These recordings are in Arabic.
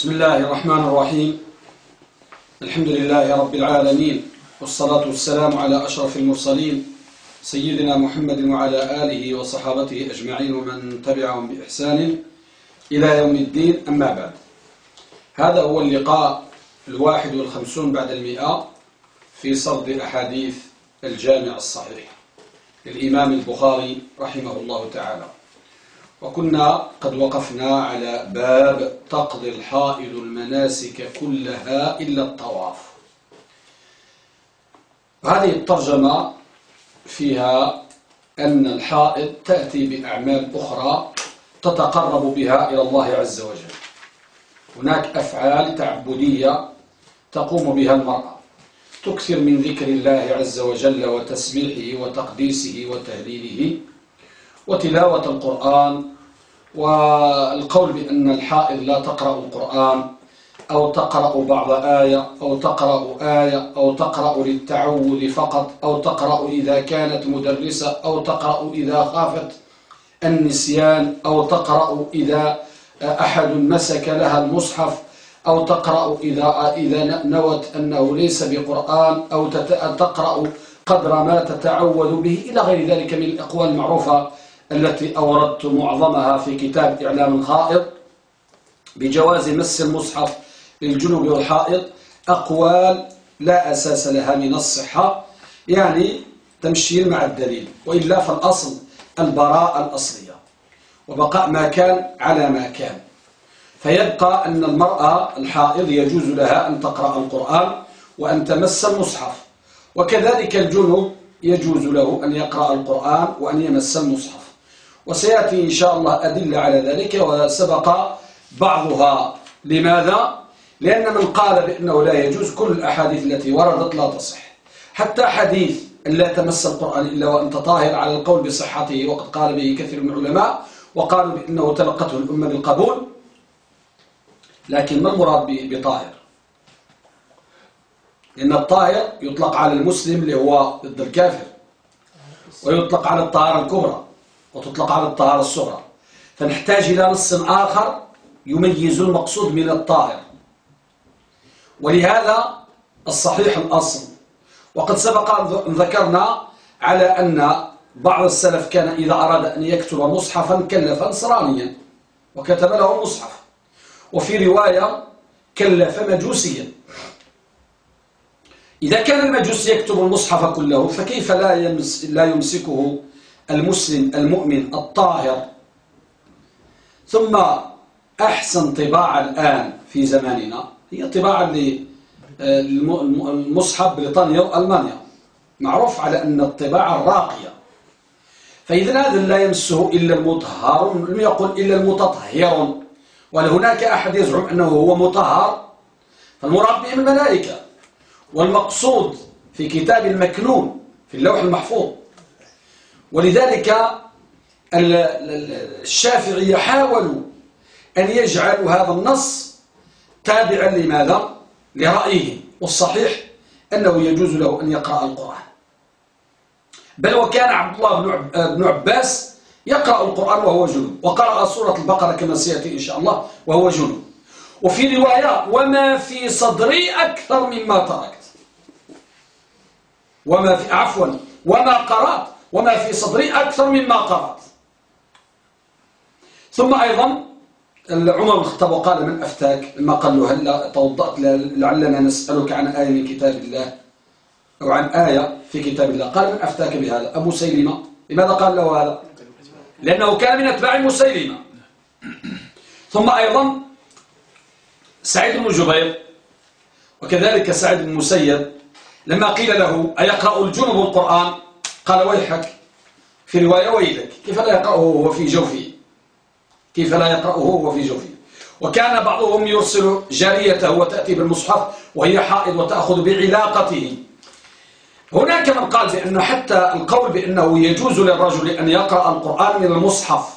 بسم الله الرحمن الرحيم. الحمد لله رب العالمين، والصلاة والسلام على أشرف المرسلين سيدنا محمد وعلى آله وصحابته أجمعين ومن تبعهم بإحسان إلى يوم الدين. أما بعد، هذا هو اللقاء 51 بعد 100 في سرد أحاديث الجامع الصحيح للإمام البخاري رحمه الله تعالى. وكنا قد وقفنا على باب تقضي الحائض المناسك كلها إلا الطواف. هذه الترجمة فيها أن الحائض تأتي بأعمال أخرى تتقرب بها إلى الله عز وجل. هناك أفعال تعبدية تقوم بها المرأة، تكثر من ذكر الله عز وجل وتسبيحه وتقديسه وتهليله وتلاوة القرآن، والقول بأن الحائض لا تقرأ القرآن أو تقرأ بعض آية أو تقرأ آية أو تقرأ للتعوذ فقط أو تقرأ إذا كانت مدرسة أو تقرأ إذا خافت النسيان أو تقرأ إذا أحد مسك لها المصحف أو تقرأ إذا نوت أنه ليس بقرآن أو تقرأ قدر ما تتعوذ به إلى غير ذلك من الأقوال المعروفة التي أوردت معظمها في كتاب إعلام الحائض بجواز مس المصحف للجنوب والحائض. أقوال لا أساس لها من الصحة، يعني تمشي مع الدليل، وإلا فالأصل البراءة الأصلية وبقاء ما كان على ما كان. فيبقى أن المرأة الحائض يجوز لها أن تقرأ القرآن وأن تمس المصحف، وكذلك الجنوب يجوز له أن يقرأ القرآن وأن يمس المصحف. وسيأتي إن شاء الله أدلة على ذلك، وسبق بعضها. لماذا؟ لأن من قال بأنه لا يجوز، كل الأحاديث التي وردت لا تصح، حتى حديث لا تمس القرآن إلا وأنت طاهر على القول بصحته، وقد قال به كثير من العلماء وقالوا بأنه تلقته الأمة بالقبول. لكن ما المراد بطاهر؟ لأن الطاهر يطلق على المسلم اللي هو ضد الكافر، ويطلق على الطهارة الكبرى، وتطلق على الطهارة الصغرى. فنحتاج إلى نص آخر يميز المقصود من الطاهر، ولهذا الصحيح الأصل. وقد سبق أن ذكرنا على أن بعض السلف كان إذا أراد أن يكتب مصحفا كلف نصرانيا وكتب له مصحف، وفي رواية كلف مجوسيا. إذا كان المجوس يكتب المصحف كله، فكيف لا يمسكه المسلم المؤمن الطاهر؟ ثم أحسن طباعة الآن في زماننا هي طباعة المصحف بريطانيا وألمانيا، معروف على أن الطباعة الراقية. فإذا هذا لا يمسه إلا المطهر، لم يقل إلا المتطهر، ولهناك أحد يزعم أنه هو مطهر، فالمراد بهم الملائكة. والمقصود في كتاب المكنون في اللوح المحفوظ. ولذلك الشافعية حاولوا أن يجعلوا هذا النص تابعا لماذا؟ لرأيه، والصحيح أنه يجوز له أن يقرأ القرآن. بل وكان عبد الله بن عباس يقرأ القرآن وهو جنوب، وقرأ سورة البقرة كما سيأتي إن شاء الله وهو جنوب. وفي رواية وما في صدري أكثر مما تركت، وما قرأت، وما في صدري أكثر مما قرأت. ثم أيضا عمر بن الخطاب وقال من أفتاك، لما قال له هل توضأت لعلنا نسألك عن آية من كتاب الله أو عن آية في كتاب الله، قال من أفتاك بهذا؟ أبو سيلمة. لماذا قال له هذا؟ لأنه كان من أتباع مسيلمة. ثم أيضا سعيد بن جبير، وكذلك سعيد بن مسيب، لما قيل له أيقرأ الجنب القرآن؟ قال ويحك، في رواية ويلك، كيف لا يقرأه وهو في جوفه؟ كيف لا يقرأه وهو في جوفه؟ وكان بعضهم يرسل جاريته وتأتي بالمصحف وهي حائض وتأخذ بعلاقته. هناك من قال بأنه حتى القول بأنه يجوز للرجل أن يقرأ القرآن من المصحف،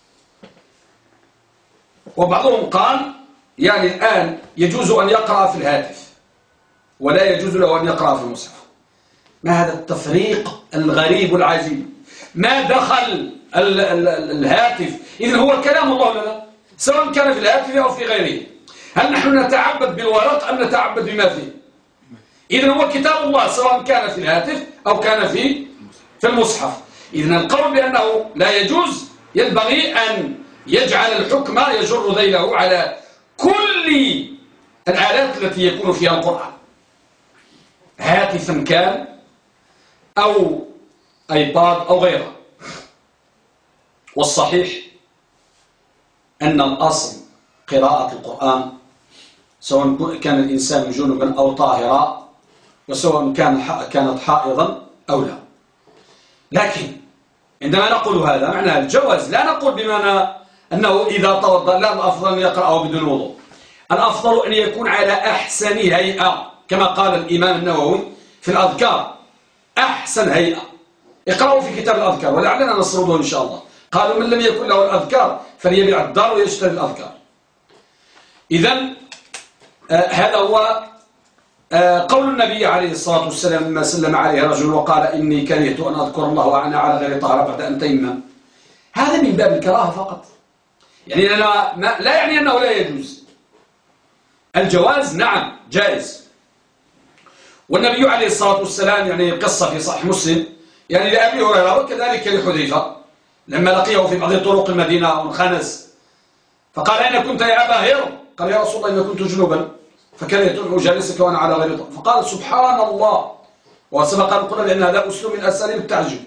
وبعضهم قال يعني الآن يجوز أن يقرأ في الهاتف ولا يجوز له أن يقرأ في المصحف. ما هذا التفريق الغريب العجيب؟ ما دخل الهاتف؟ إذن هو كلام الله لنا، سواء كان في الهاتف أو في غيره. هل نحن نتعبد بالورق أم نتعبد بما فيه؟ إذن هو كتاب الله سواء كان في الهاتف أو كان في المصحف. إذن القول بأنه لا يجوز ينبغي أن يجعل الحكم يجر ذيله على كل الآلات التي يكون فيها القرآن، هاتفا كان أو ايباد أو غيره. والصحيح أن الأصل قراءة القرآن سواء كان الإنسان جنبا أو طاهرا، وسواء كانت حائضا أو لا. لكن عندما نقول هذا معنى الجواز، لا نقول بمعنى أنه إذا توضأ لا، الأفضل أن يقرأه بدون وضوء. الأفضل أن يكون على أحسن هيئة كما قال الإمام النووي في الأذكار، أحسن هيئة. اقرأوا في كتاب الأذكار ولعلنا نسرده إن شاء الله. قالوا من لم يكن له الأذكار فليبيع الدار ويشتري الأذكار. إذن هذا هو قول النبي عليه الصلاة والسلام لما سلم عليه رجل وقال إني كرهت أن أذكر الله وأنا على غير طهارة بعد أن تيمم. هذا من باب الكراهة فقط، يعني لا يعني أنه لا يجوز. الجواز نعم جائز. والنبي عليه الصلاة والسلام يعني قصة في صحيح مسلم يعني لأبي هريرة وكذلك لحذيفة لما لقيه في بعض طرق المدينة وانخنس فقال أين كنت يا أبا هريرة؟ قال يا رسول الله إن كنت جنوبا فكرهت أن أجالسك وأنا على غير طهارة. فقال سبحان الله. وسبق أن قلنا بأن هذا أسلوب من أساليب التعجب.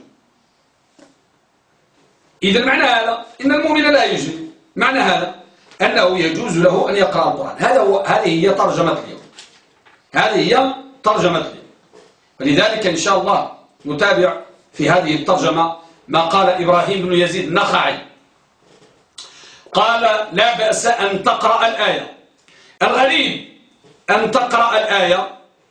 إذا معنى هذا إن المؤمن لا يجري، معنى هذا أنه يجوز له أن يقرأ القرآن. هذه هي ترجمة اليوم، هذه هي ترجمة اليوم. ولذلك إن شاء الله نتابع في هذه الترجمة ما قال إبراهيم بن يزيد النخعي. قال لا بأس أن تقرأ الآية. الغريب أن تقرأ الآية،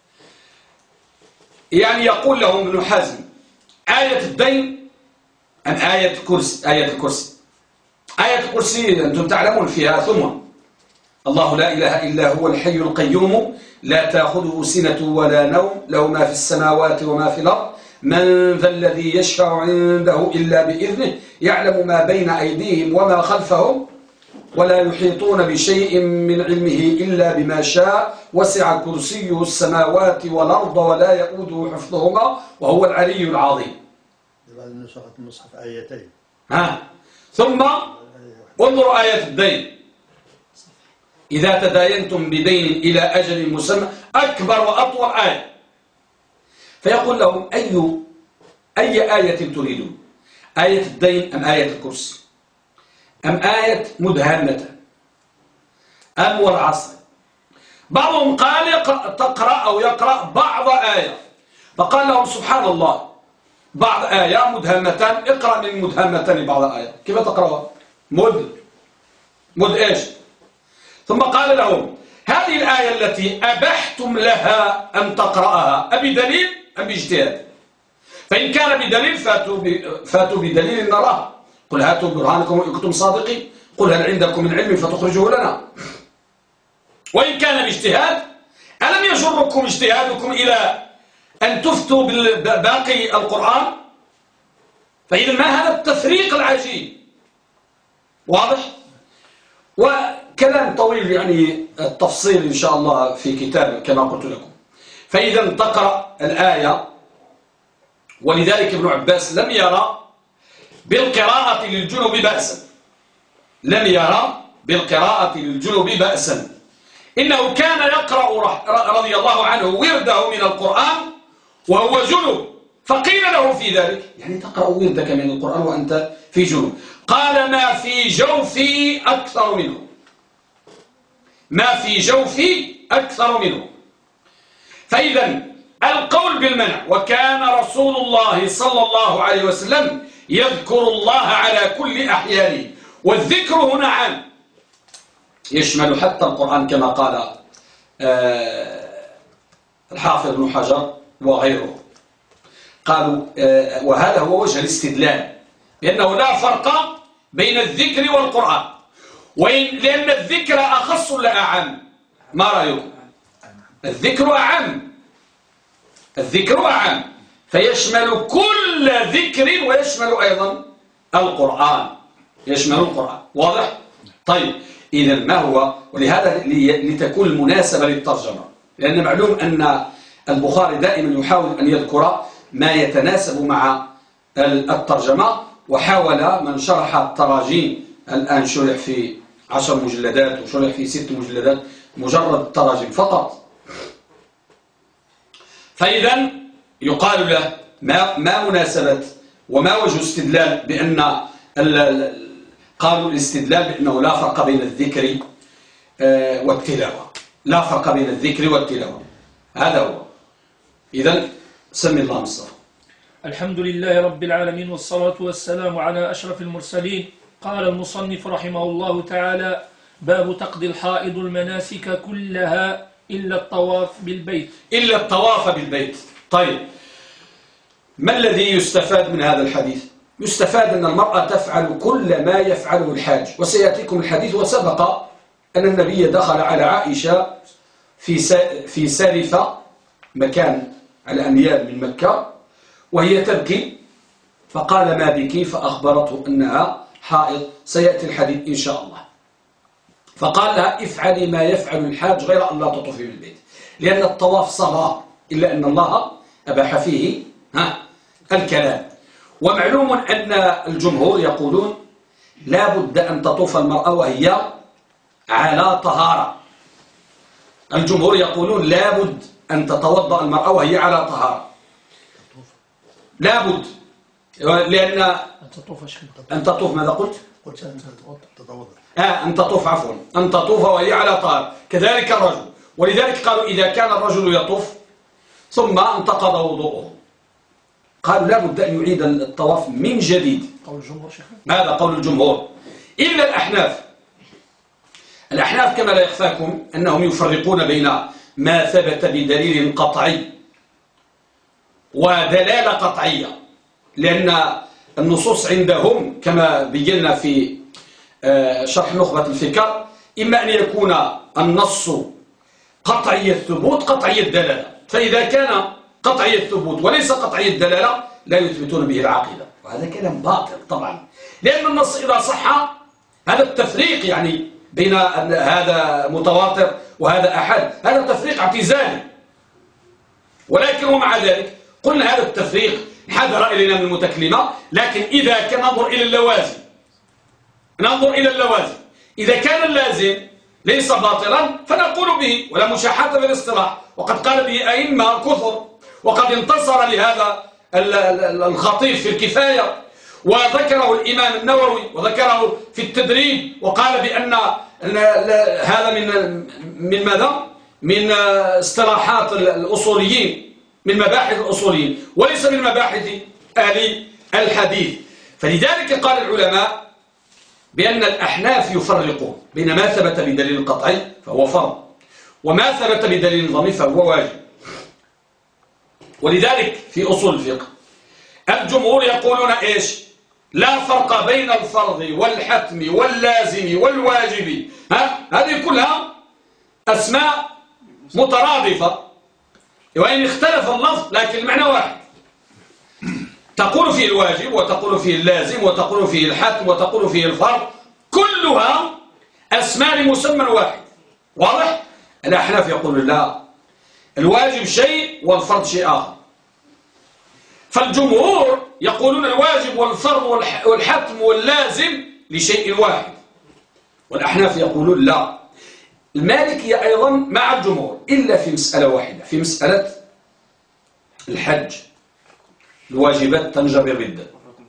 يعني يقول لهم ابن حزم آية الدين أم آية الكرسي؟ آية الكرسي. آية الكرسي أنتم تعلمون فيها ثم الله لا إله إلا هو الحي القيوم لا تأخذه سنة ولا نوم له ما في السماوات وما في الأرض من ذا الذي يشفع عنده إلا بإذنه يعلم ما بين أيديهم وما خلفهم ولا يحيطون بشيء من علمه إلا بما شاء وسع كرسيه السماوات والأرض ولا يؤوده حفظهما وهو العلي العظيم. نسخة المصحف آيتين. ثم انظروا آية الدين إذا تداينتم بدين إلى أجل مسمى أكبر وأطول آية. فيقول لهم أي آية تريدون؟ آية الدين أم آية الكرسي أم آية مدهمة أم والعصر؟ بعضهم قال تقرأ أو يقرأ بعض آية، فقال لهم سبحان الله بعض آية مدهمتان اقرأ من مدهمتان بعض آية. كيف تقرأها؟ مد إيش؟ ثم قال لهم هذه الآية التي أبحتم لها أن تقرأها أبدليل أم باجتهاد؟ فإن كان بدليل فاتوا بدليل نراه. قل هاتوا برهانكم إن كنتم صادقين. قل هل عندكم من علم فتخرجوه لنا. وإن كان باجتهاد ألم يجركم اجتهادكم إلى أن تفتوا باقي القرآن؟ فإذا ما هذا التفريق العجيب؟ واضح؟ وكلام طويل يعني التفصيل إن شاء الله في كتاب كما قلت لكم. فإذا تقرأ الآية. ولذلك ابن عباس لم يرى بالقراءة للجنوب بأسا، لم يرى بالقراءة للجنوب بأسا. إنه كان يقرأ رضي الله عنه ورده من القرآن وهو جنوب، فقيل له في ذلك يعني تقرأ وردك من القرآن وأنت في جنوب؟ قال ما في جوفي أكثر منه، ما في جوفي أكثر منه. فإذا القول بالمنع. وكان رسول الله صلى الله عليه وسلم يذكر الله على كل أحيانه. والذكر هنا عام يشمل حتى القرآن كما قال الحافظ ابن حجر وغيره. قالوا وهذا هو وجه الاستدلال لأنه لا فرق بين الذكر والقرآن، لأن الذكر أخص لا أعم. ما رأيكم؟ الذكر أعم، الذكر أعم فيشمل كل ذكر ويشمل أيضا القرآن، يشمل القرآن. واضح؟ طيب إذا ما هو؟ ولهذا لتكون المناسبة للترجمة، لأن معلوم أن البخاري دائما يحاول أن يذكر ما يتناسب مع الترجمة، وحاول من شرح التراجيم، الآن شرح في 10 مجلدات وشرح في 6 مجلدات مجرد التراجم فقط. فإذا يقال له ما مناسبة وما وجه استدلال بأن قالوا الاستدلال بأنه لا فرق بين الذكر والتلاوة، لا فرق بين الذكر والتلاوة، هذا هو. إذن سمي الله مصطفى. الحمد لله رب العالمين والصلاة والسلام على أشرف المرسلين. قال المصنف رحمه الله تعالى: باب تقضي الحائض المناسك كلها إلا الطواف بالبيت. إلا الطواف بالبيت. طيب، ما الذي يستفاد من هذا الحديث؟ يستفاد أن المرأة تفعل كل ما يفعله الحاج، وسيأتيكم الحديث. وسبق أن النبي دخل على عائشة في سالفة، مكان على أميال من مكة، وهي تبكي، فقال: ما بك؟ فأخبرته أنها حائض، سيأتي الحديث إن شاء الله. فقال لها: افعلي ما يفعل الحاج غير أن لا تطوفي بالبيت، لأن الطواف صغار، إلا أن الله أباح فيه الكلام. ومعلوم أن الجمهور يقولون لا بد أن تطوف المرأة وهي على طهارة. الجمهور يقولون لا بد أن تتوضأ المرأة وهي على طهارة، لا بد، لأن أن تطوف. ماذا قلت؟ قلت أن تتوضأ. أن تطوف، عفوا، أن تطوف وهي على طهارة، كذلك الرجل. ولذلك قالوا إذا كان الرجل يطوف ثم انتقض وضوءه، قالوا لا بد أن يعيد الطواف من جديد. قول الجمهور شيخ؟ هذا قول الجمهور، إلا الأحناف. الأحناف كما لا يخفاكم أنهم يفرقون بين ما ثبت بدليل قطعي ودلالة قطعية، لأن النصوص عندهم كما بينا في شرح نخبة الفكر، إما أن يكون النص قطعي الثبوت قطعي الدلالة، فإذا كان قطعي الثبوت وليس قطعي الدلالة لا يثبتون به العقيدة، وهذا كلام باطل طبعا، لأن النص إذا صح هذا التفريق يعني بين هذا متواتر وهذا أحد، هذا تفريق اعتزالي. ولكن ومع ذلك قلنا هذا التفريق حذر إلينا من المتكلمة، لكن إذا كان ننظر إلى اللوازم، ننظر إلى اللوازم، إذا كان اللازم ليس باطلا فنقول به ولا مشاحة في الاصطلاح، وقد قال به أئمة كثر، وقد انتصر لهذا الخطيب في الكفاية، وذكره الإمام النووي وذكره في التدريب، وقال بأن هذا من ماذا؟ من اصطلاحات الأصوليين، من مباحث الأصوليين، وليس من مباحث أهل الحديث. فلذلك قال العلماء بأن الأحناف يفرقون بين ما ثبت بدليل قطعي فهو فرض، وما ثبت بدليل ظني فهو واجب. ولذلك في أصول الفقه الجمهور يقولون إيش؟ لا فرق بين الفرض والحتم واللازم والواجب، هذه كلها أسماء مترادفة، وإن اختلف اللفظ لكن المعنى واحد. تقول فيه الواجب وتقول فيه اللازم وتقول فيه الحتم وتقول فيه الفرض، كلها أسماء لمسمى واحد. واضح؟ الأحناف يقولون لا، الواجب شيء والفرض شيء آخر. فالجمهور يقولون الواجب والفرض والحتم واللازم لشيء واحد، والأحناف يقولون لا. المالكية أيضا مع الجمهور إلا في مسألة واحدة، في مسألة الحج الواجبات تنجبر بالدم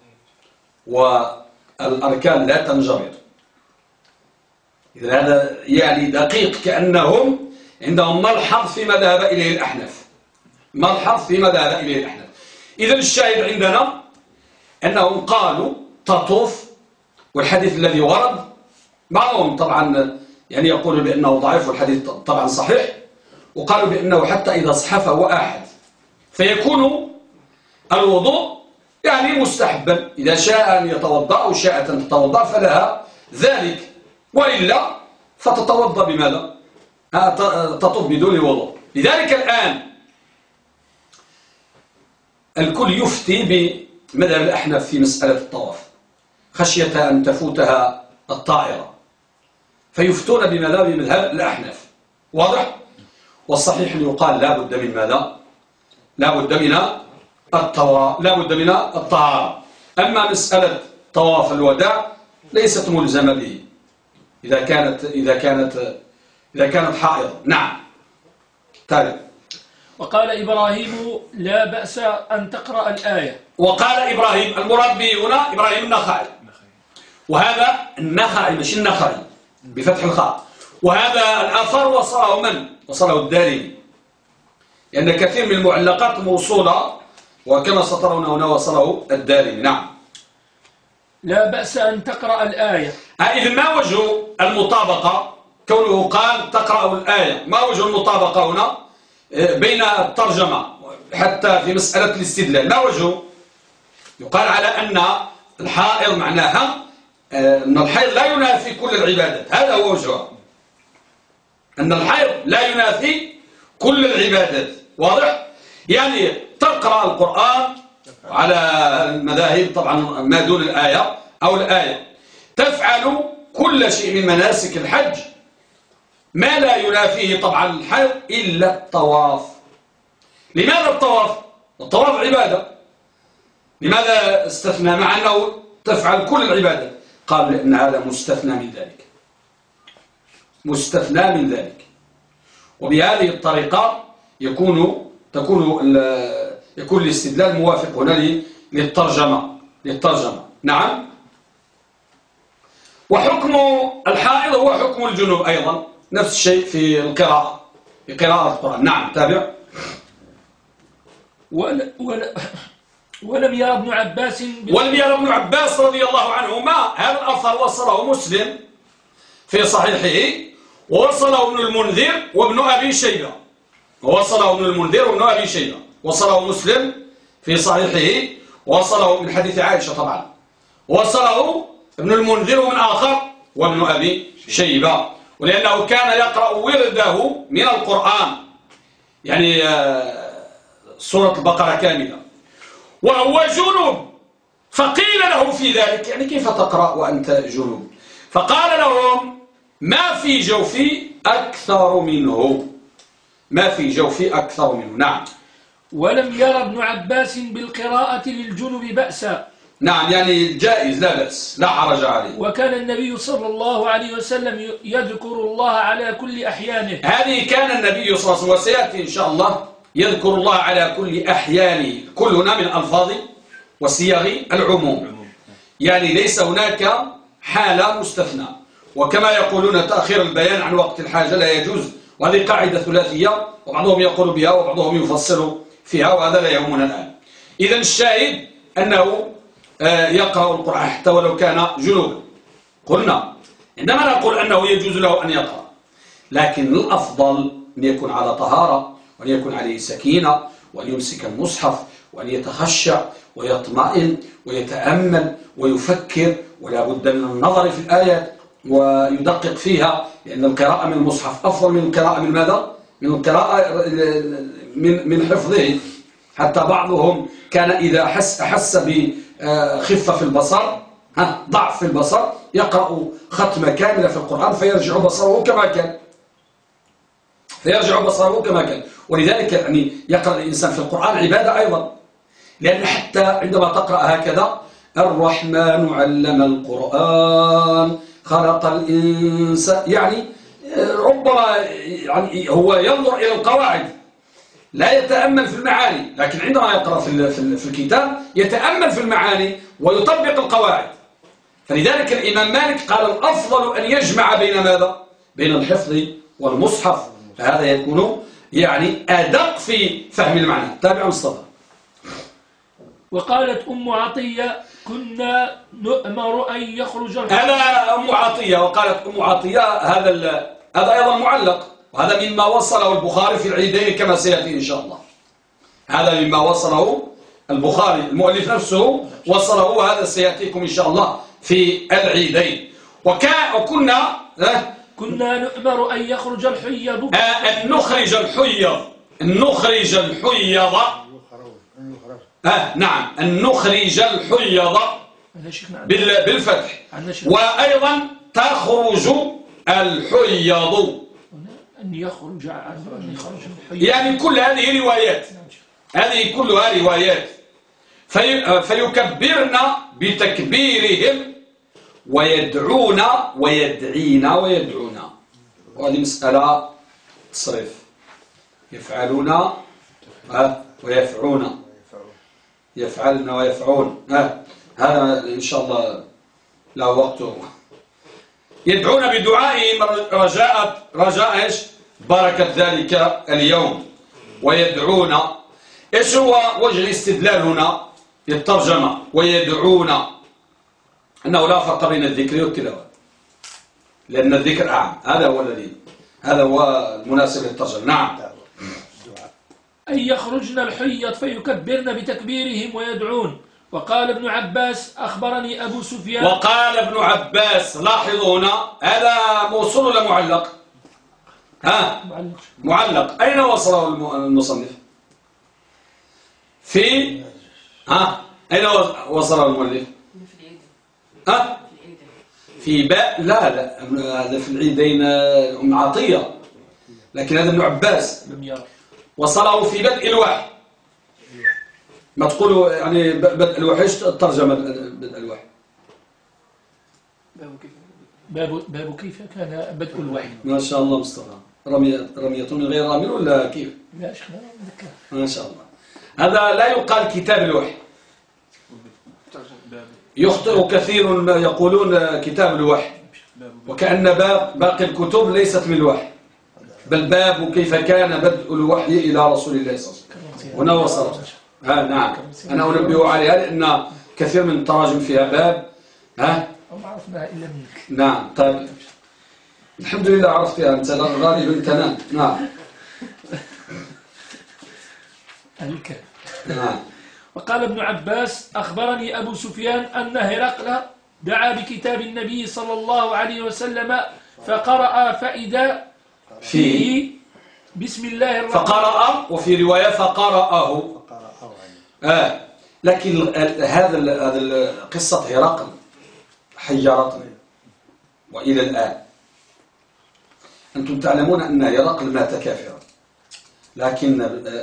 والأركان لا تنجبر. إذا هذا يعني دقيق، كأنهم عندهم ملحظ فيما ذهب إليه الأحناف، ملحظ فيما ذهب إليه الأحناف. إذا الشاهد عندنا أنهم قالوا تطوف، والحديث الذي ورد بعضهم طبعا يعني يقول بأنه ضعيف والحديث طبعا صحيح، وقالوا بأنه حتى إذا صح فهو آحد، فيكون الوضوء يعني مستحبا، إذا شاء أن يتوضأ أو شاءت أن تتوضأ فلها ذلك، وإلا فتتوضأ بماذا؟ تطوف بدون وضوء. لذلك الآن الكل يفتي بمذهب الأحناف في مسألة الطواف خشية أن تفوتها الطائرة، فيفتون بمذهب الأحناف. واضح؟ والصحيح أن يقال لا بد من ماذا؟ لا بد من الطهارة. أما مسألة طواف الوداع ليست ملزمة به إذا كانت حائضة. نعم. تالي. وقال إبراهيم لا بأس أن تقرأ الآية. وقال إبراهيم، المراد به هنا إبراهيم النخعي، وهذا النخعي مش النخعي بفتح الخاء. وهذا الأثر وصله من؟ وصله الدارمي، لأن كثير من المعلقات موصولة، وكما سترون هنا وصله الدارمي. نعم. لا بأس أن تقرأ الآية. إذن ما وجه المطابقة كونه قال تقرأ الآية؟ ما وجه المطابقة هنا بين الترجمة حتى في مسألة الاستدلال؟ ما وجهه؟ يقال على أن الحائض معناها أن الحيض لا ينافي كل العبادات. هذا هو وجهها، أن الحيض لا ينافي كل العبادات. واضح؟ يعني تقرأ القرآن على المذاهب طبعا ما دون الآية أو الآية، تفعل كل شيء من مناسك الحج ما لا ينافيه طبعا الحيض إلا الطواف. لماذا الطواف؟ الطواف عبادة. لماذا استثنى مع أنه تفعل كل العبادة؟ قال لأن هذا مستثنى من ذلك، مستثنى من ذلك. وبهذه الطريقة يكون الاستدلال موافق هنا للترجمة. نعم. وحكم الحائض هو حكم الجنوب أيضا، نفس الشيء في القراءة، في قراءة القرآن. نعم. تابع. ولم يرى ابن عباس رضي الله عنهما، هذا الأثر وصله مسلم في صحيحه، ووصله ابن المنذر وابن أبي شيبة، وصله مسلم في صحيحه، وصله من حديث عائشة طبعا، وصله ابن المنذر ومن آخر وابن أبي شيبة، ولأنه كان يقرأ ورده من القرآن، يعني سورة البقرة كاملة، وهو جنوب. فقيل له في ذلك، يعني كيف تقرأ وأنت جنوب؟ فقال لهم ما في جوفي أكثر منه، نعم. ولم يرى ابن عباس بالقراءة للجنوب بأسا. نعم، يعني جائز، لا بأس، لا حرج عليه. وكان النبي صلى الله عليه وسلم يذكر الله على كل أحيانه. هذه كان النبي صلى الله عليه وسلم، وسيأتي إن شاء الله يذكر الله على كل أحيانه. كل هنا من ألفاظ وصيغ العموم، يعني ليس هناك حالة مستثنى. وكما يقولون تأخير البيان عن وقت الحاجة لا يجوز، وهذه قاعدة ثلاثية، وبعضهم يقول بها وبعضهم يفصل فيها، وهذا لا يهمنا الآن. إذن الشاهد أنه يقرأ القرآن حتى ولو كان جنوبا. قلنا عندما نقول أنه يجوز له أن يقرأ، لكن الأفضل أن يكون على طهارة، وأن يكون عليه سكينة، وأن يمسك المصحف، وأن يتخشع ويطمئن ويتأمل ويفكر، ولا بد من النظر في الآيات ويدقق فيها، لأن القراءة من المصحف أفضل من القراءة من ماذا؟ من القراءة من حفظه. حتى بعضهم كان إذا أحس بخفة في البصر، ضعف في البصر، يقرأ ختمة كاملة في القرآن فيرجع بصره كما كان. ولذلك يعني يقرأ الإنسان في القرآن عبادة أيضا، لأن حتى عندما تقرأ هكذا الرحمن علم القرآن خلق الإنسان، يعني ربما يعني هو ينظر إلى القواعد لا يتأمل في المعاني، لكن عندما يقرأ في الكتاب يتأمل في المعاني ويطبق القواعد. فلذلك الإمام مالك قال الأفضل أن يجمع بين ماذا؟ بين الحفظ والمصحف، فهذا يكون يعني أدق في فهم المعنى. تابع مصطفى. وقالت أم عطية كنا نؤمر أن يخرج هذا أم عطية. وقالت أم عطية هذا أيضا معلق، وهذا مما وصله البخاري في العيدين كما سيأتي إن شاء الله. هذا مما وصله البخاري، المؤلف نفسه وصله، وهذا سيأتيكم إن شاء الله في العيدين. وكنا نؤمر أن يخرج الحيض، أن نخرج الحيض، نعم، أن نخرج الحيض بالفتح، وأيضا تخرج الحيض، أن يخرج الحيض، يعني كل هذه روايات، هذه كلها روايات. فيكبرن بتكبيرهم ويدعون ويدعين ويدعون، وهذه مسألة تصريف، يفعلون ويفعون، يفعلن ويفعون، هذا إن شاء الله له وقته. يدعون بدعائهم رجاء إيش؟ بركة ذلك اليوم. ويدعون، إيش هو وجه الاستدلال هنا للترجمة؟ ويدعون أنه لا فرق بين الذكر والتلاوة، لأن الذكر أعم، هذا هو المناسب للترجمة. نعم. أن يخرجن الحيض فيكبرن بتكبيرهم ويدعون. وقال ابن عباس أخبرني أبو سفيان. وقال ابن عباس، لاحظوا هنا هذا موصول ولا معلق؟ معلق. أين وصله المصنف؟ في أين وصله المؤلف؟ في باء. لا هذا في العيدين أم عطية، لكن هذا ابن عباس وصله في بدء الوحي. ما تقولوا يعني بدء الوحي، ايش الترجمة بدء الوحي؟ باب كيف كان بدء الوحي. ما شاء الله مصطفى، رمية من غير رامين ولا كيف؟ لا شيخنا نذكر. ما شاء الله. هذا لا يقال كتاب الوحي، يخطئ كثير ما يقولون كتاب الوحي، وكأن باقي الكتب ليست من الوحي، بل باب كيف كان بدء الوحي إلى رسول الله صلى الله عليه وسلم. هنا وصل. نعم، أنا أنبه عليها لأن كثير من التراجم فيها باب. وما عرفناها إلا منك. نعم. طيب الحمد لله عرفتها أنت، غالبا تنام. نعم. الكلام. نعم. وقال ابن عباس أخبرني أبو سفيان أن هرقل دعا بكتاب النبي صلى الله عليه وسلم فقرأ فإذا فيه بسم الله الرحمن الرحيم. فقرأ، وفي رواية فقرأه. لكن هذا قصة هرقل حيرتني وإلى الآن. أنتم تعلمون أن هرقل مات كافرا، لكن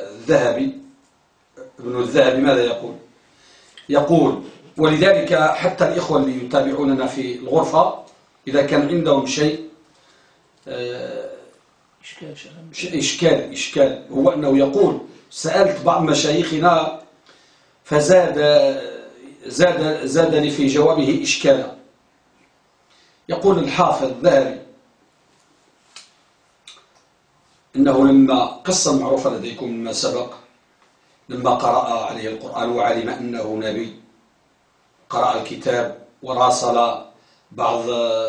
ابن الذهبي ماذا يقول ولذلك حتى الإخوة اللي يتابعوننا في الغرفة إذا كان عندهم شيء إشكال هو أنه يقول سألت بعض مشايخنا زادني في جوابه إشكالا. يقول الحافظ الذهبي إنه لما قصة معروفة لديكم مما سبق، لما قرأ عليه القرآن وعلم أنه نبي، قرأ الكتاب وراسل بعض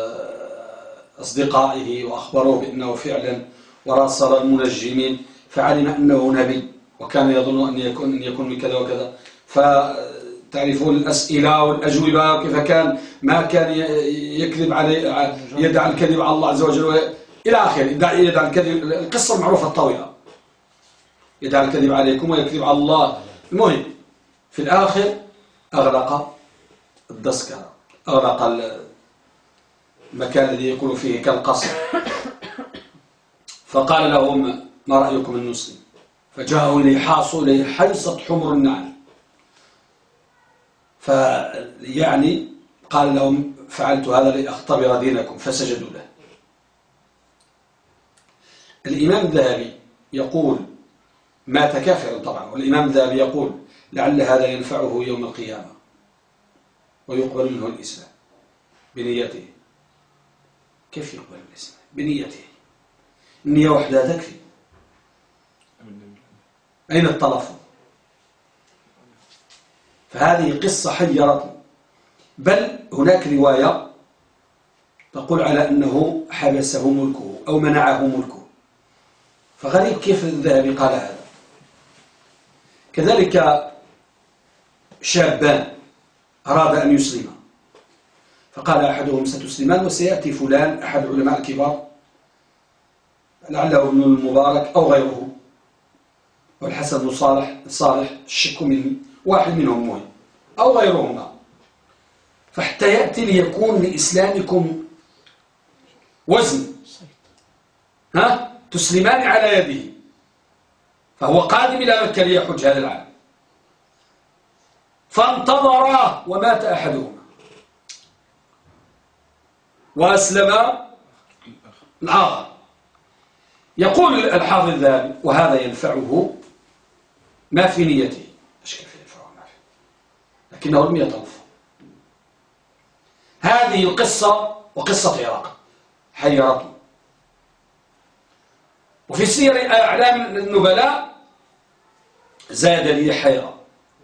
أصدقائه وأخبروه بأنه فعلا، وراسل المنجمين فعلم أنه نبي، وكان يظن أن يكون من كذا وكذا. فتعرفون الأسئلة والأجوبة وكيف كان، ما كان يكذب عليه، يدعى الكذب على الله عز وجل إلى آخره، يدعى الكذب. القصة المعروفة الطويلة، يدعى الكذب عليكم ويكذب على الله. المهم في الآخر أغلق الدسكرة، أغلق المكان الذي يكون فيه كالقصر، فقال لهم ما رأيكم أن نسلم؟ فجاءوا إليه حاصوا إليه حيصة حمر النعل، فيعني قال لهم فعلت هذا لأختبر دينكم، فسجدوا له. الإمام الذهبي يقول مات كافرا طبعا، والإمام الذهبي يقول لعل هذا ينفعه يوم القيامة ويقبل منه الإسلام بنيته. كيف يقبل الإسلام؟ بنيته، النية وحدها تكفي. أين التلفظ؟ فهذه قصة حيرتني. بل هناك رواية تقول على أنه حبسه ملكه أو منعه ملكه، فغريب كيف الذهبي قال هذا. كذلك شابان أراد أن يسلم، فقال أحدهم ستسلمان وسيأتي فلان أحد علماء الكبار لعله ابن المبارك أو غيره، والحسن بن صالح الشك من واحد منهم مهم أو غيرهما، فحتى يأتي ليكون لإسلامكم وزن، تسلمان على يده، فهو قادم إلى مكة ليحج هذا العام، فانتظرا ومات أحدهما وأسلم الآخر. يقول الحافظ الذهبي وهذا ينفعه ما في نيته، ايش كيف ينفعه ما في، لكنه لم يتوفى. هذه القصة وقصة عراق حيرته. وفي سير أعلام النبلاء زاد لي حيرة.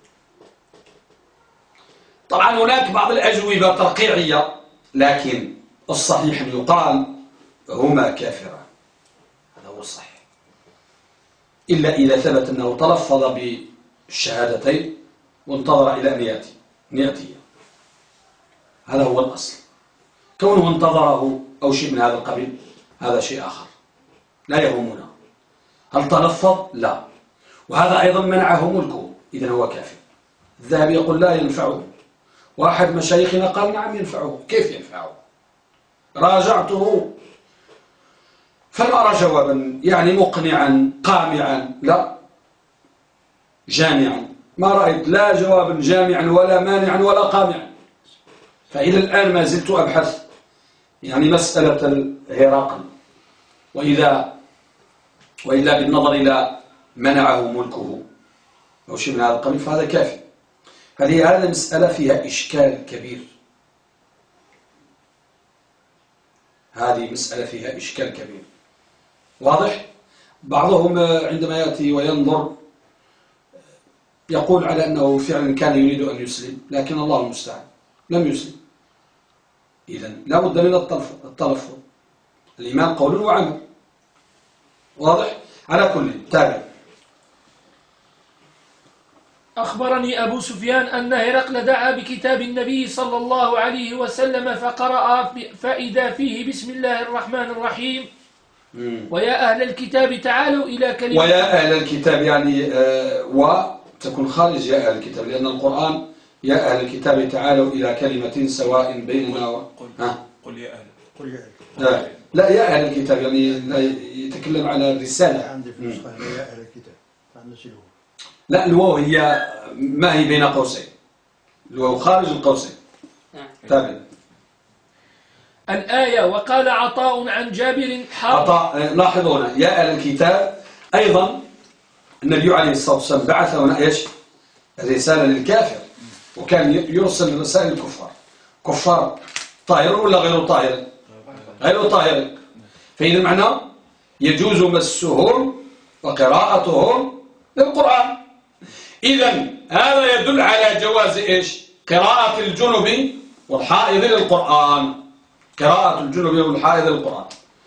طبعا هناك بعض الأجوبة ترقيعية، لكن الصحيح أن يقال هما كافران، هذا هو الصحيح، إلا إذا ثبت أنه تلفظ بالشهادتين وانتظر إلى أن يأتي، هذا هو الأصل. كونه انتظره أو شيء من هذا القبيل هذا شيء آخر لا يهمنا. هل تلفظ؟ لا. وهذا أيضا منعه ملكه، إذن هو كافر. الذهبي يقول لا ينفعه، واحد مشايخنا قال نعم ينفعه. كيف ينفعه؟ راجعته فلم أرى جوابا يعني مقنعا قامعا، لا جامعا، ما رأيت لا جوابا جامعا ولا مانعا ولا قامعا. فإلى الآن ما زلت أبحث يعني مسألة هرقل، وإلا بالنظر إلى منعه ملكه أو شيء من هذا القبيل فهذا كافي. هذه مسألة فيها إشكال كبير، هذه مسألة فيها إشكال كبير واضح. بعضهم عندما يأتي وينظر يقول على أنه فعلا كان يريد أن يسلم، لكن الله المستعان لم يسلم. إذن لا بد من التلفظ، الإيمان قول وعمل، واضح. على كل تابع. أخبرني أبو سفيان أن هرقل دعا بكتاب النبي صلى الله عليه وسلم فقرأ فإذا فيه بسم الله الرحمن الرحيم ويا أهل الكتاب تعالوا إلى كلمة. ويا أهل الكتاب يعني وتكون خارج يا أهل الكتاب، لأن القرآن يا أهل الكتاب تعالوا إلى كلمة سواء بيننا قل يا أهل لا يا أهل الكتاب يعني لا يتكلم على الرسالة. عندي في النسخة يا أهل الكتاب فنشيله. لا الواو هي ما هي بين قوسين، الواو خارج القوسين. تابع الآية. وقال عطاء عن جابر عطاء. لاحظوا هنا يا أهل الكتاب، أيضا النبي عليه الصلاة والسلام بعث هنا إيش الرسالة للكافر، وكان يرسل رسائل الكفار. كفار طاهر ولا غير طاهر؟ غير طاهر. فإذا المعنى يجوز مسهم وقراءتهم للقرآن. إذن هذا يدل على جواز إيش قراءة الجنب والحائض للقرآن، قراءة الجنب والحائض للقرآن.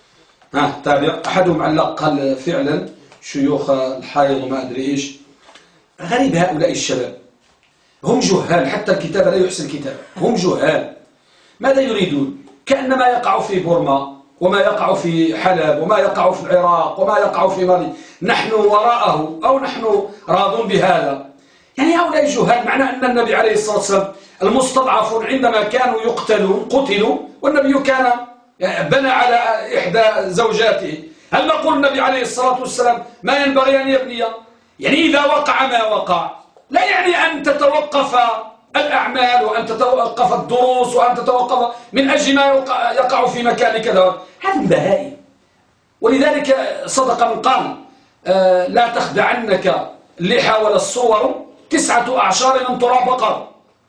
تابع. أحدهم علق قال فعلا شيوخ الحائض وما أدري إيش. غريب هؤلاء الشباب، هم جهال، حتى الكتاب لا يحسن الكتاب، هم جهال. ماذا يريدون؟ كأن ما يقع في بورما وما يقع في حلب وما يقع في العراق وما يقع في مالي نحن وراءه أو نحن راضون بهذا. يعني هؤلاء جهال. معنى أن النبي عليه الصلاة والسلام المستضعفون عندما كانوا قتلوا والنبي كان بنى على إحدى زوجاته، هل نقول النبي عليه الصلاة والسلام ما ينبغي أن يبني؟ يعني إذا وقع ما وقع لا يعني أن تتوقف الأعمال وأن تتوقف الدروس وأن تتوقف من أجل ما يقع في مكان كذا. هذه بهائم. ولذلك صدق من قال لا تخدعنك اللحى ولا الصور 9 أعشار من تراب بقر.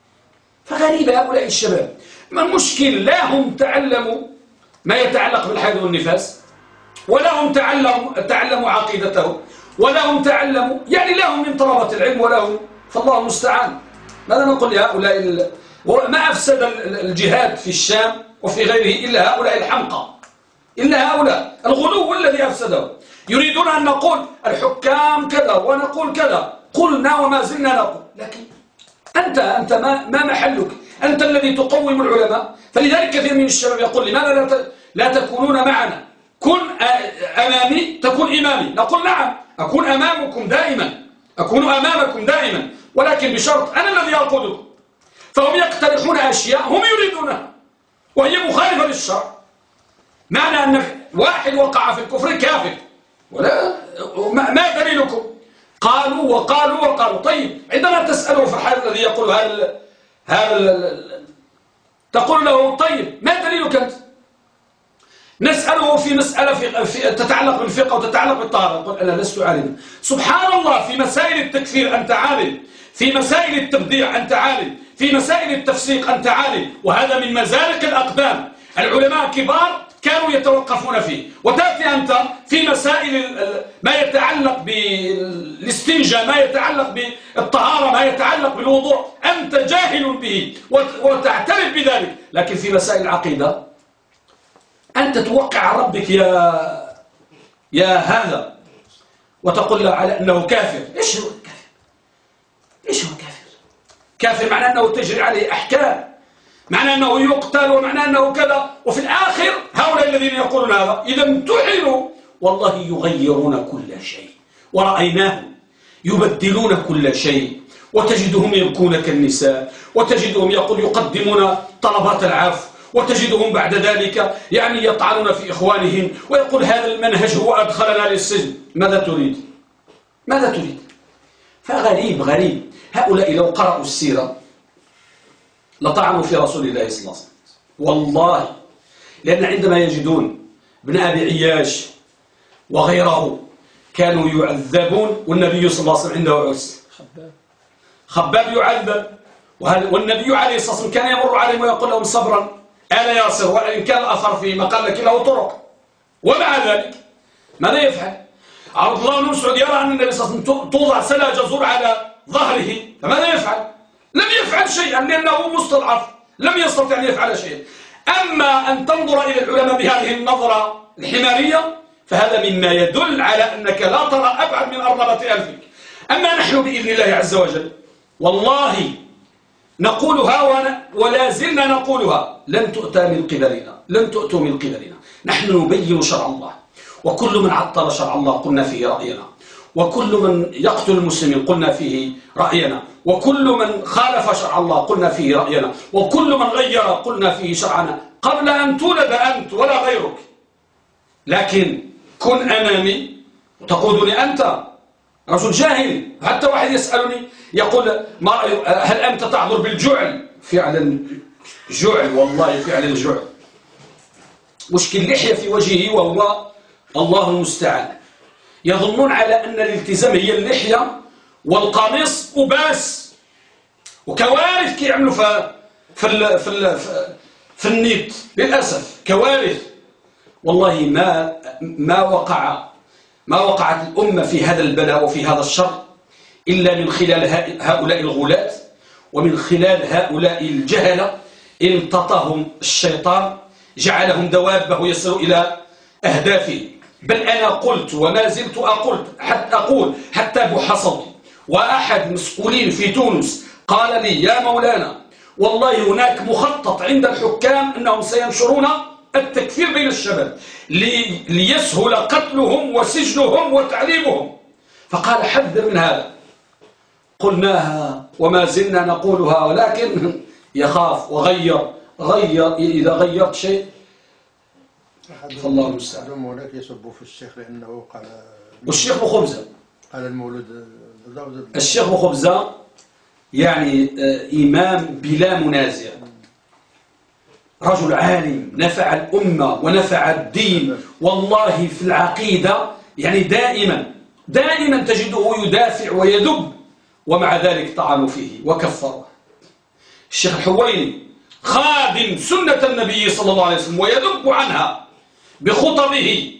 فغريب هؤلاء الشباب. ما المشكل؟ لا هم تعلموا ما يتعلق بالحيض والنفاس، ولا هم تعلموا عقيدته، ولا هم تعلموا يعني لهم من طلبة العلم ولهم، فالله المستعان. ماذا نقول لهؤلاء؟ ما أفسد الجهاد في الشام وفي غيره إلا هؤلاء الحمقى، إلا هؤلاء الغلو الذي أفسده. يريدون أن نقول الحكام كذا ونقول كذا، قلنا وما زلنا نقول، لكن أنت ما محلك؟ أنت الذي تقوم العلماء. فلذلك كثير من الشباب يقول لماذا لا تكونون معنا؟ كن أمامي تكون إمامي. نقول نعم، أكون أمامكم دائما، أكون أمامكم دائما، ولكن بشرط أنا الذي أقودكم. فهم يقترحون أشياء هم يريدونها وهي مخالفة للشرع. معنى أن واحد وقع في الكفر كافر، ولا ما دليلكم؟ قالوا وقالوا وقالوا. طيب عندما تسأله في الحال الذي يقول هذا تقول له طيب ما دليلك أنت؟ نسأله في مسألة تتعلق بالفقه وتتعلق بالطهارة، يقول أنا لست عالما. سبحان الله، في مسائل التكفير أنت عالم، في مسائل التبديع أنت عالم، في مسائل التفسيق أنت عالم، وهذا من مزالق الأقدام. العلماء كبار كانوا يتوقفون فيه، وتأتي أنت في مسائل ما يتعلق بالاستنجاء، ما يتعلق بالطهارة، ما يتعلق بالوضوء، أنت جاهل به وتعترف بذلك. لكن في مسائل العقيدة أنت توقع عن ربك يا هذا وتقول له على أنه كافر. إيش هو كافر؟ إيش هو كافر؟ كافر معناه أنه تجري عليه أحكام، معناه أنه يقتل، ومعناه أنه كذا. وفي الآخر هؤلاء الذين يقولون هذا إذا امتحنوا والله يغيرون كل شيء، ورأيناهم يبدلون كل شيء، وتجدهم يبكون كالنساء، وتجدهم يقدمون طلبات العفو، وتجدهم بعد ذلك يعني يطعنون في إخوانهم، ويقول هذا المنهج هو أدخلنا للسجن. ماذا تريد؟ ماذا تريد؟ فغريب هؤلاء لو قرأوا السيرة لطعنوا في رسول الله صلى الله عليه وسلم والله. لأن عندما يجدون ابن أبي عياش وغيره كانوا يعذبون، والنبي صلى الله عليه وسلم عنده عرس، خباب يعذب، والنبي عليه الصلاة والسلام كان يمر عليهم ويقول لهم صبرا آل ياسر، وإن كان الأثر في مقال لكن له طرق. ومع ذلك ماذا يفعل؟ عبد الله بن مسعود يرى أن النبي صلى الله عليه وسلم توضع سلا جزور على ظهره، فماذا يفعل؟ لم يفعل شيئا لأنه مستضعف، لم يستطع أن يفعل شيئا. أما أن تنظر إلى العلماء بهذه النظرة الحمارية فهذا مما يدل على أنك لا ترى أبعد من أرنبة أنفك. أما نحن بإذن الله عز وجل والله نقولها ولا زلنا نقولها، لن تؤتى من قبلنا، لن تؤتوا من قبلنا. نحن نبين شرع الله، وكل من عطل شرع الله قلنا فيه رأينا، وكل من يقتل المسلمين قلنا فيه رأينا، وكل من خالف شرع الله قلنا فيه رأينا، وكل من غير قلنا فيه شرعنا قبل أن تولد أنت ولا غيرك. لكن كن أمامي وتقودني أنت رجل جاهل. حتى واحد يسألني يقول هل أنت تعذر بالجعل؟ فعلا جعل، والله فعلا جعل. مشكل لحية في وجهه وهو الله المستعان. يظنون على أن الالتزام هي اللحية والقميص وباس، وكوارث كيعملوا في النت للأسف كوارث. والله ما وقعت الأمة في هذا البلاء وفي هذا الشر إلا من خلال هؤلاء الغلاة، ومن خلال هؤلاء الجهلة امتطهم الشيطان، جعلهم دوابه يصلوا إلى أهدافه. بل أنا قلت وما زلت أقول حتى بحصوتي، وأحد مسؤولين في تونس قال لي يا مولانا والله هناك مخطط عند الحكام أنهم سينشرون التكفير بين الشباب ليسهل قتلهم وسجنهم وتعذيبهم، فقال حذر من هذا. قلناها وما زلنا نقولها، ولكن يخاف وغير إذا غيرت شيء فالله المستعان. هناك يسبوا في الشيخ لأنه قال والشيخ بخبزة قال المولود الشيخ بخبزة يعني إمام بلا منازع، رجل عالم نفع الأمة ونفع الدين والله في العقيدة، يعني دائما تجده يدافع ويدب، ومع ذلك طعنوا فيه وكفروا. الشيخ الحويني خادم سنة النبي صلى الله عليه وسلم ويدب عنها بخطبه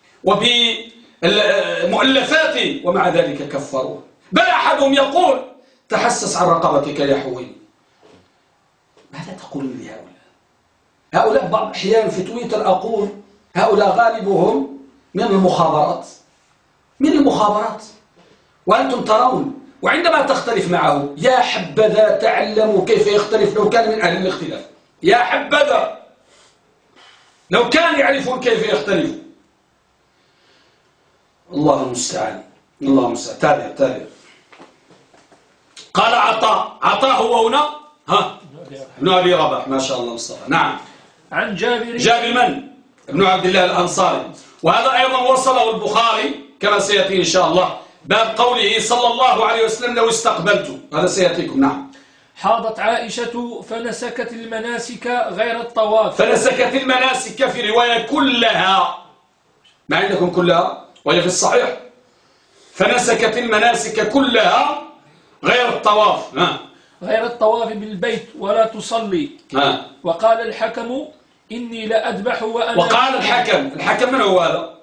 وبمؤلفاته، ومع ذلك كفروا. بل أحدهم يقول تحسس عن رقبتك يا حويني. ماذا تقولون لهؤلاء؟ هؤلاء بعض الأحيان في تويتر أقول هؤلاء غالبهم من المخابرات وأنتم ترون. وعندما تختلف معه يا حبذا تعلموا كيف يختلف لو كان من أهل الاختلاف، يا حبذا لو كان يعرفون كيف يختلف. الله المستعان. تابع. قال عطاء هو هنا ابن أبي رباح، ما شاء الله مصطفى. نعم. عن جابر من؟ بن عبد الله الأنصاري. وهذا أيضا وصله البخاري كما سيأتي إن شاء الله، باب قوله صلى الله عليه وسلم لو استقبلت، هذا سيأتيكم. نعم. حاضت عائشة فنسكت المناسك غير الطواف. فنسكت المناسك في رواية كلها، ما عندكم كلها وهي في الصحيح. فنسكت المناسك كلها غير الطواف. غير الطواف بالبيت ولا تصلي. وقال الحكم إني لأذبح وأنا. وقال الحكم من هو هذا؟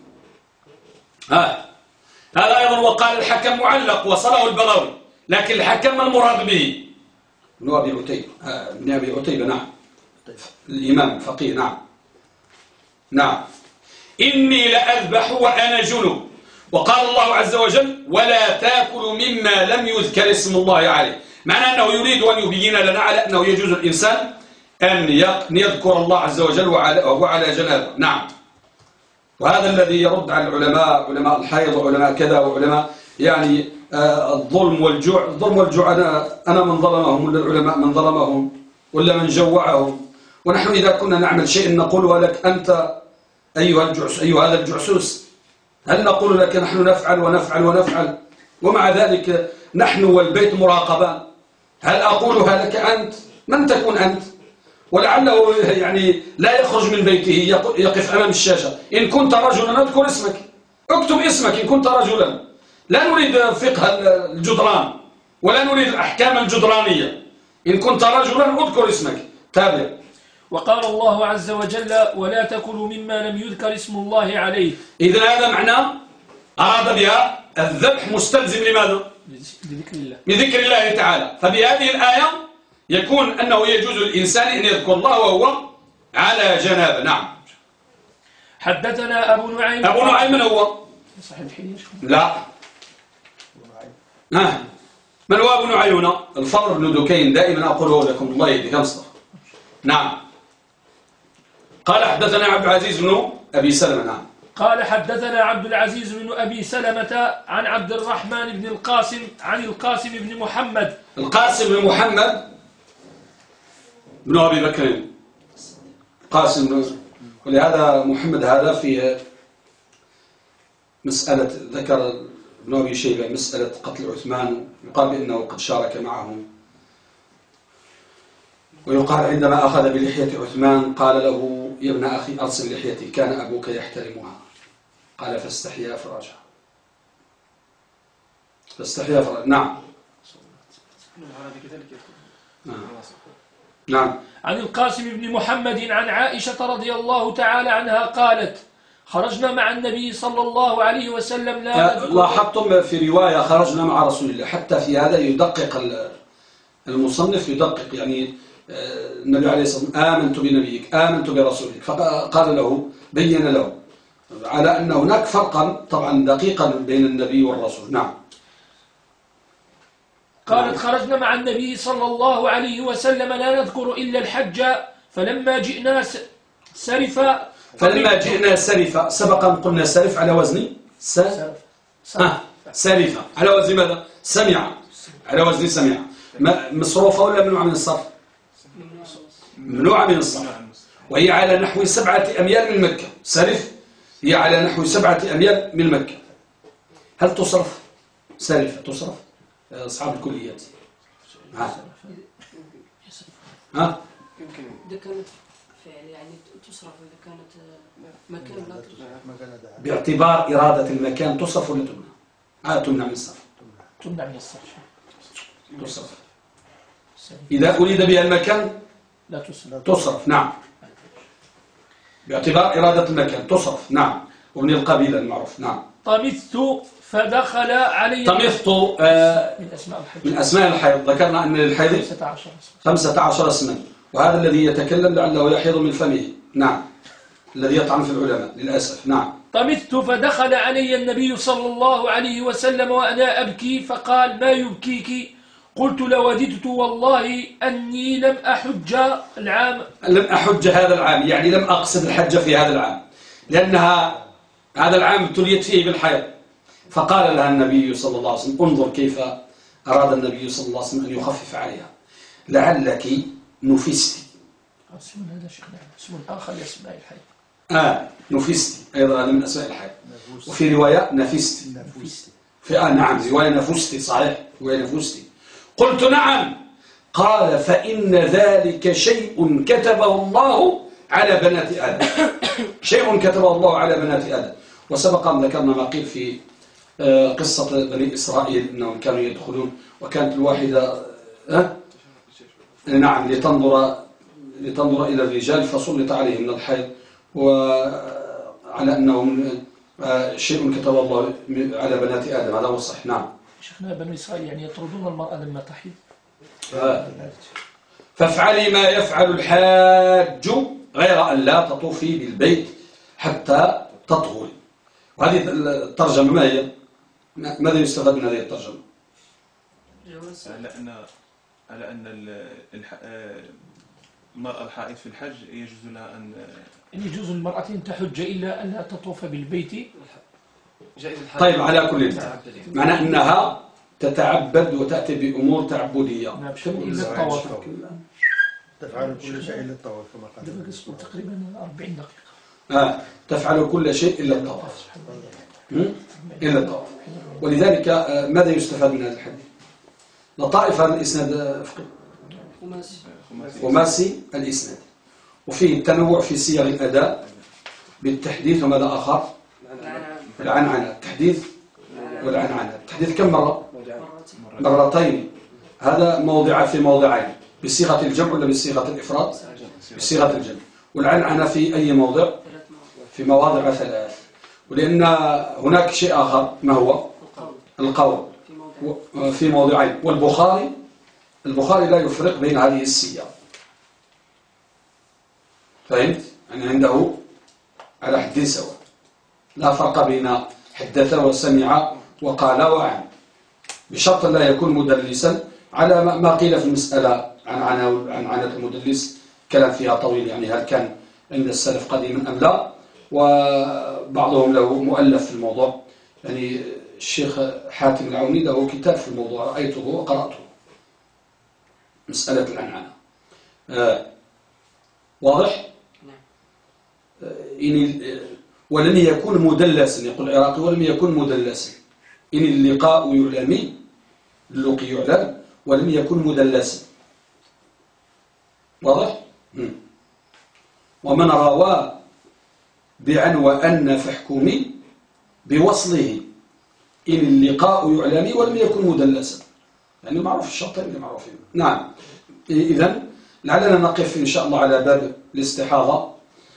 هذا أيضا وقال الحكم معلق وصله البغوي، لكن الحكم المراد به ابن أبي عتيبة. نعم. الإمام الفقيه. نعم. إني لأذبح وأنا جنب. وقال الله عز وجل ولا تأكلوا مما لم يذكر اسم الله عليه، معنى أنه يريد أن يبين لنا على أنه يجوز الإنسان أن يذكر الله عز وجل وهو على جنابه. نعم. وهذا الذي يرد على العلماء، علماء الحيض وعلماء كذا وعلماء يعني الظلم والجوع. أنا من ظلمهم ولا العلماء من ظلمهم ولا من جوعهم؟ ونحن إذا كنا نعمل شيء نقول لك أنت أيها هذا الجعسوس، هل نقول لك نحن نفعل ونفعل ونفعل ومع ذلك نحن والبيت مراقبان؟ هل أقولها لك أنت؟ من تكون أنت؟ ولعله يعني لا يخرج من بيته، يقف أمام الشاشة. إن كنت رجلا اذكر اسمك، اكتب اسمك إن كنت رجلا. لا نريد فقه الجدران ولا نريد الأحكام الجدرانية. إن كنت رجلا اذكر اسمك. تابع. وقال الله عز وجل ولا تأكلوا مما لم يذكر اسم الله عليه. إذن هذا معنى أراد بها الذبح مستلزم لماذا؟ بذكر الله تعالى. فبهذه الآية يكون أنه يجوز للإنسان أن يذكر الله وهو على جنابه. نعم. حدثنا أبو نعيم. أبو نعيم من هو؟ لا. من هو أبو نعيم؟ الفضل بن دكين، دائما أقوله لكم الله يهديك مصطفى. نعم. قال حدثنا عبد العزيز بن أبي سلمة. نعم. قال حدثنا عبد العزيز بن أبي سلمة عن عبد الرحمن بن القاسم عن القاسم بن محمد. القاسم بن محمد بن أبي بكر. قاسم. ولهذا محمد هذا في مسألة ذكر ابن أبي شيبة مسألة قتل عثمان، يقال بأنه قد شارك معهم. ويقال عندما أخذ بلحية عثمان قال له يا ابن أخي أرسل لحيتي كان أبوك يحترمها، قال فاستحيا فرجها. فاستحيا فرجها. نعم. نعم. عن القاسم بن محمد عن عائشة رضي الله تعالى عنها قالت خرجنا مع النبي صلى الله عليه وسلم. لاحظتم في رواية خرجنا مع رسول الله، حتى في هذا يدقق المصنف، يدقق يعني النبي عليه الصلاة والسلام آمنت بنبيك آمنت برسولك، فقال له بين له على أن هناك فرقا طبعا دقيقا بين النبي والرسول. نعم. قالت خرجنا مع النبي صلى الله عليه وسلم لا نذكر إلا الحج فلما جئنا سرف. سبقا قلنا سرف على وزن سرف على وزن ماذا؟ سمع. على وزن سمع. مصروفة ولا ممنوعة من الصرف؟ ممنوعة من الصرف، وهي على نحو 7 أميال من مكة. سرف هي على نحو 7 أميال من مكة. هل تصرف؟ سرف تصرف؟ أصحاب الكليات. يمكن إذا كانت فعل يعني تصرف، إذا كانت مكان لا تصرف. باعتبار إرادة المكان تصرف ولا تمنع؟ تمنع من الصرف. تمنع من الصرف. تصرف. إذا أريد بها المكان لا تصرف. تصرف. نعم. باعتبار إرادة المكان تصرف. نعم. ومن القبيلة المعروف. نعم. طمثت فدخل علي. طمثت من أسماء الحيض. ذكرنا أن للحيض 15 اسما، وهذا الذي يتكلم لعله يحيض من فمه. نعم. الذي يطعن في العلماء للأسف. نعم. طمثت فدخل علي النبي صلى الله عليه وسلم وأنا أبكي فقال ما يبكيك؟ قلت لوددت والله أني لم أحج العام. لم أحج هذا العام، يعني لم أقصد الحج في هذا العام، لأنها هذا العام ابتليت فيه بالحيض. فقال لها النبي صلى الله عليه وسلم انظر كيف أراد النبي صلى الله عليه وسلم أن يخفف عليها، لعلك نفست. اسم هذا شيخنا اسم آخر لأسماء الحيض. نفستي أيضا هذا من أسماء الحي. وفي رواية نفستي. في نعم رواية نفستي صحيح رواية نفستي. قلت نعم. قال فإن ذلك شيء كتبه الله على بنات آدم. شيء كتبه الله على بنات آدم. وسبق أن ذكرنا ما قيل في قصة بني إسرائيل أنهم كانوا يدخلون وكانت الواحدة نعم لتنظر إلى الرجال فسلط عليهم من الحيض وعلى أنهم شيء كتب الله على بنات آدم. هذا هو الصحيح. نعم شيخنا بني إسرائيل يعني يطردون المرأة لما تحيض. فافعلي ما يفعل الحاج غير أن لا تطوفي بالبيت حتى تطهري. وهذه الترجمة ما هي؟ ماذا يستفاد من هذه الترجمة؟ على أن المرأة الحائض في الحج يجوز لها أن يجوز للمرأة أن تحج إلا أن لا تطوف بالبيت. طيب على كل معنى أنها تتعبد وتأتي بأمور تعبدية. نعم إلا الطواف. تفعل كل شيء إلا الطواف كما قال. تقريبا 40 دقيقة. تفعل كل شيء إلا الطواف. إلا الطواف. ولذلك ماذا يستفاد من هذا الحديث؟ لطائف هذا الإسناد خماسي الإسناد وفيه التنوع في صيغ الأداء بالتحديث. وماذا آخر؟ العنعنة. التحديث والعنعنة. التحديث كم مرة؟ مرتين. هذا موضع في موضعين بصيغة الجمع ولا بصيغة الإفراد؟ بصيغة الجمع. والعنعنة في أي موضع؟ في مواضع 3. ولأن هناك شيء آخر ما هو؟ القول في موضعين. والبخاري لا يفرق بين هذه الصيغ. فهمت؟ يعني عنده على حد سواء لا فرق بين حدث وسمع وقال وعن بشرط لا يكون مدلسا على ما قيل في المسألة عن عنة المدلس كلام فيها طويل. يعني هل كان عند السلف قديما أم لا؟ وبعضهم له مؤلف في الموضوع. يعني الشيخ حاتم العوني له كتاب في الموضوع رأيته وقرأته مسألة العنعنة. واضح؟ ولم يكن مدلسا. يقول العراقي ولم يكن مدلسا. إن اللقاء يعلمي اللقي يعلم ولم يكن مدلسا. واضح؟ ومن روى بعنوى أن فاحكمي بوصله إن اللقاء يعلمي ولم يكن مدلسا. يعني معروف الشرطين اللي معروفين. نعم. إذن لعلنا نقف إن شاء الله على باب الاستحاضة.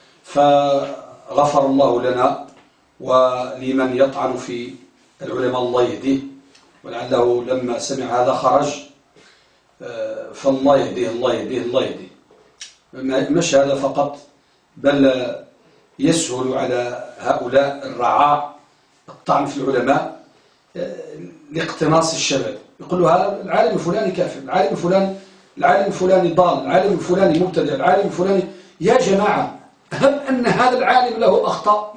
فغفر الله لنا ولمن يطعن في العلماء الله يهديه. ولعله لما سمع هذا خرج فالله يهديه الله يهديه الله يهديه. مش هذا فقط بل يسهل على هؤلاء الرعاع الطعن في العلماء لاقتناص الشباب. يقول له هذا العالم الفلاني كافر، العالم الفلاني ضال، العالم الفلاني مبتدع، العالم الفلاني. يا جماعة هل أن هذا العالم له أخطاء؟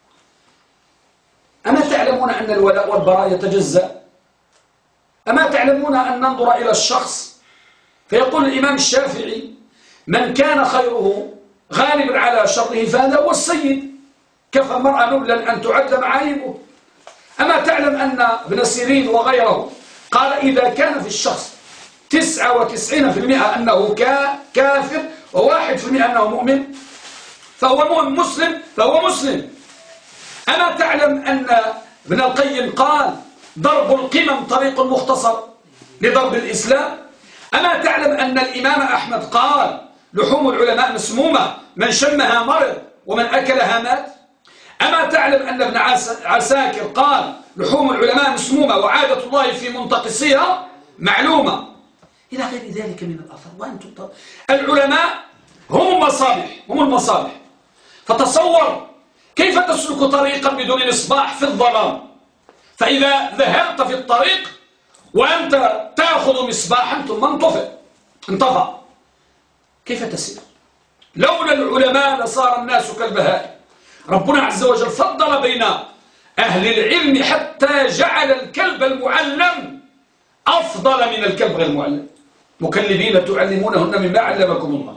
أما تعلمون أن الولاء والبراء يتجزأ؟ أما تعلمون أن ننظر إلى الشخص فيقول الإمام الشافعي من كان خيره غالبا على شره فهذا هو السيد. كفى المرأة نبلا أن تعد معايبه. أما تعلم أن ابن سيرين وغيره قال إذا كان في الشخص 99% أنه كافر و1% أنه مؤمن فهو مسلم. أما تعلم أن ابن القيم قال ضرب القمم طريق مختصر لضرب الإسلام. أما تعلم أن الإمام أحمد قال لحوم العلماء مسمومة من شمها مرض ومن أكلها مات. أما تعلم أن ابن عساكر قال لحوم العلماء مسمومة وعادة الله في منتقصيها معلومة إلى غير ذلك من الأثر. وأنتم العلماء هم المصالح. فتصور كيف تسلك طريقا بدون مصباح في الظلام. فإذا ذهبت في الطريق وأنت تأخذ مصباحا ثم انطفأ كيف تسير؟ لولا العلماء لصار الناس كالبهائم. ربنا عز وجل فضل بين أهل العلم حتى جعل الكلب المعلم أفضل من الكلب غير المعلم. مكلبين تعلمونهن مما علمكم الله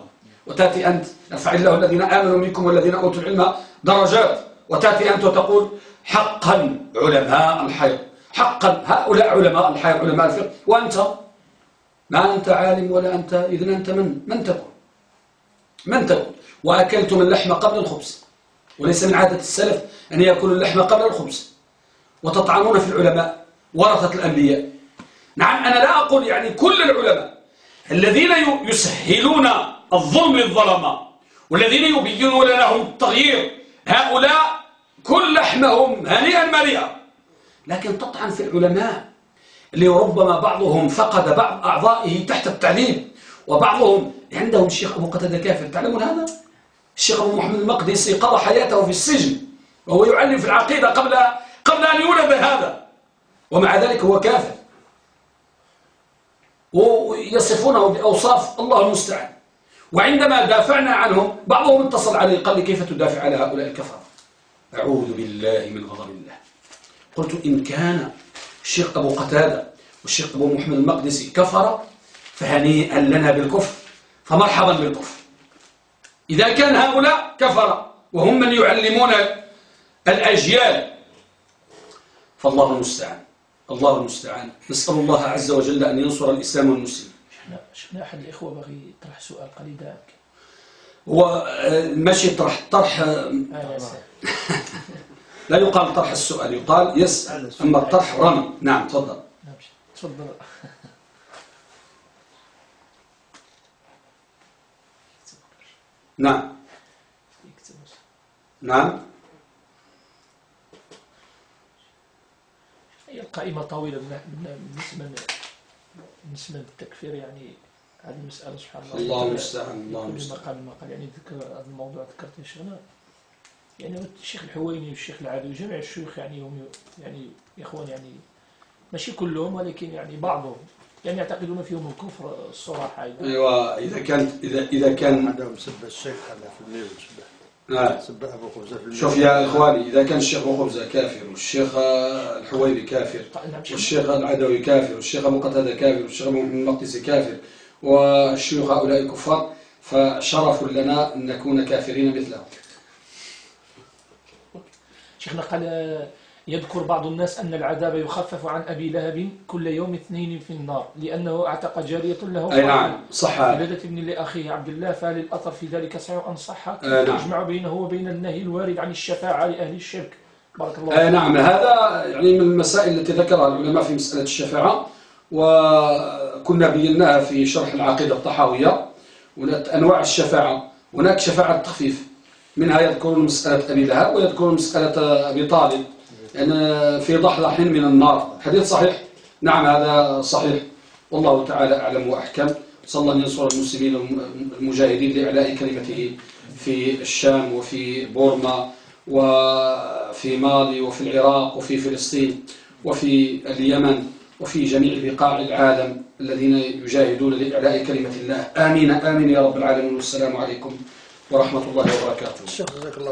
وتأتي أنت يرفع الله الذين آمنوا منكم والذين أوتوا العلم درجات، وتأتي أنت وتقول حقا علماء الحيض، حقا هؤلاء علماء الحيض علماء الفقه، وأنت ما أنت عالم ولا أنت، إذن أنت من تكون؟ من تكون؟ وأكلتم اللحم قبل الخبز، وليس من عادة السلف أن يأكلوا اللحم قبل الخبز، وتطعنون في العلماء ورثة الأنبياء. نعم أنا لا أقول يعني كل العلماء الذين يسهلون الظلم للظلمة والذين يبينون لهم التغيير، هؤلاء كل لحمهم هنيئا مريئا، لكن تطعن في العلماء اللي ربما بعضهم فقد بعض أعضائه تحت التعذيب، وبعضهم عندهم الشيخ أبو قتادة كافر، تعلمون هذا؟ الشيخ أبو محمد المقدسي قضى حياته في السجن وهو يعلم في العقيدة قبل أن يولد هذا، ومع ذلك هو كافر، ويصفونه بأوصاف الله المستعان. وعندما دافعنا عنهم بعضهم اتصل علي قال لي كيف تدافع على هؤلاء الكفر؟ أعوذ بالله من غضب الله. قلت إن كان الشيخ أبو قتادة والشيخ أبو محمد المقدسي كفر فهنيئا لنا بالكفر، فمرحبا بالكفر. إذا كان هؤلاء كفر وهم من يعلمون الأجيال فالله المستعان، الله المستعان. نسأل الله عز وجل أن ينصر الإسلام والمسلمين. شفنا أحد الإخوة بغي يطرح سؤال قليل داك، هو ماشي طرح لا يقال طرح السؤال، يقال يسأل، أما الطرح رمي. نعم تفضل. تفضل. نعم نعم. هي القائمة طويلة بالنسبة للتكفير، يعني هذه المسألة سبحان الله. الله المستعان، الله المستعان. مقال يعني ذكر هذا الموضوع ذكرته يا شيخنا، يعني الشيخ الحويني والشيخ العادي وجميع الشيوخ يعني هم يعني إخوان، يعني ماشي كلهم ولكن يعني بعضهم يعني يعتقدون فيهم الكفر الصراحة. أيوة إذا كان عندهم سب الشيخ هذا في الميل سب أبو خبزة في الميل. شوف يا إخواني، إذا كان الشيخ أبو خبزة كافر والشيخ الحويني كافر والشيخ العدوي كافر والشيخ أبو قتادة كافر والشيخ أبو محمد المقدسي كافر والشيوخ هؤلاء كفار، فشرف لنا أن نكون كافرين مثلهم. شيخنا قال يذكر بعض الناس أن العذاب يخفف عن أبي لهب كل يوم 2 في النار لأنه اعتق جارية له. أي نعم صح. ولدت ابن لأخيه عبد الله، فهل الأثر في ذلك صحيح أم صح؟ يجمع بينه وبين النهي الوارد عن الشفاعة لأهل الشرك. بارك الله فيك. نعم هذا يعني من المسائل التي ذكرها العلماء في مسألة الشفاعة، وكنا بيناها في شرح العقيدة الطحاوية. أنواع الشفاعة، هناك شفاعة التخفيف، منها يذكرون مسألة أبي لهب ويذكرون مسألة أبي طالب، يعني في ضحضح من النار. حديث صحيح. نعم هذا صحيح، والله تعالى أعلم وأحكم. صلى الله أن ينصر المسلمين المجاهدين لإعلاء كلمته في الشام وفي بورما وفي مالي وفي العراق وفي فلسطين وفي اليمن وفي جميع بقاع العالم الذين يجاهدون لإعلاء كلمة الله. آمين آمين يا رب العالمين. والسلام عليكم ورحمة الله وبركاته.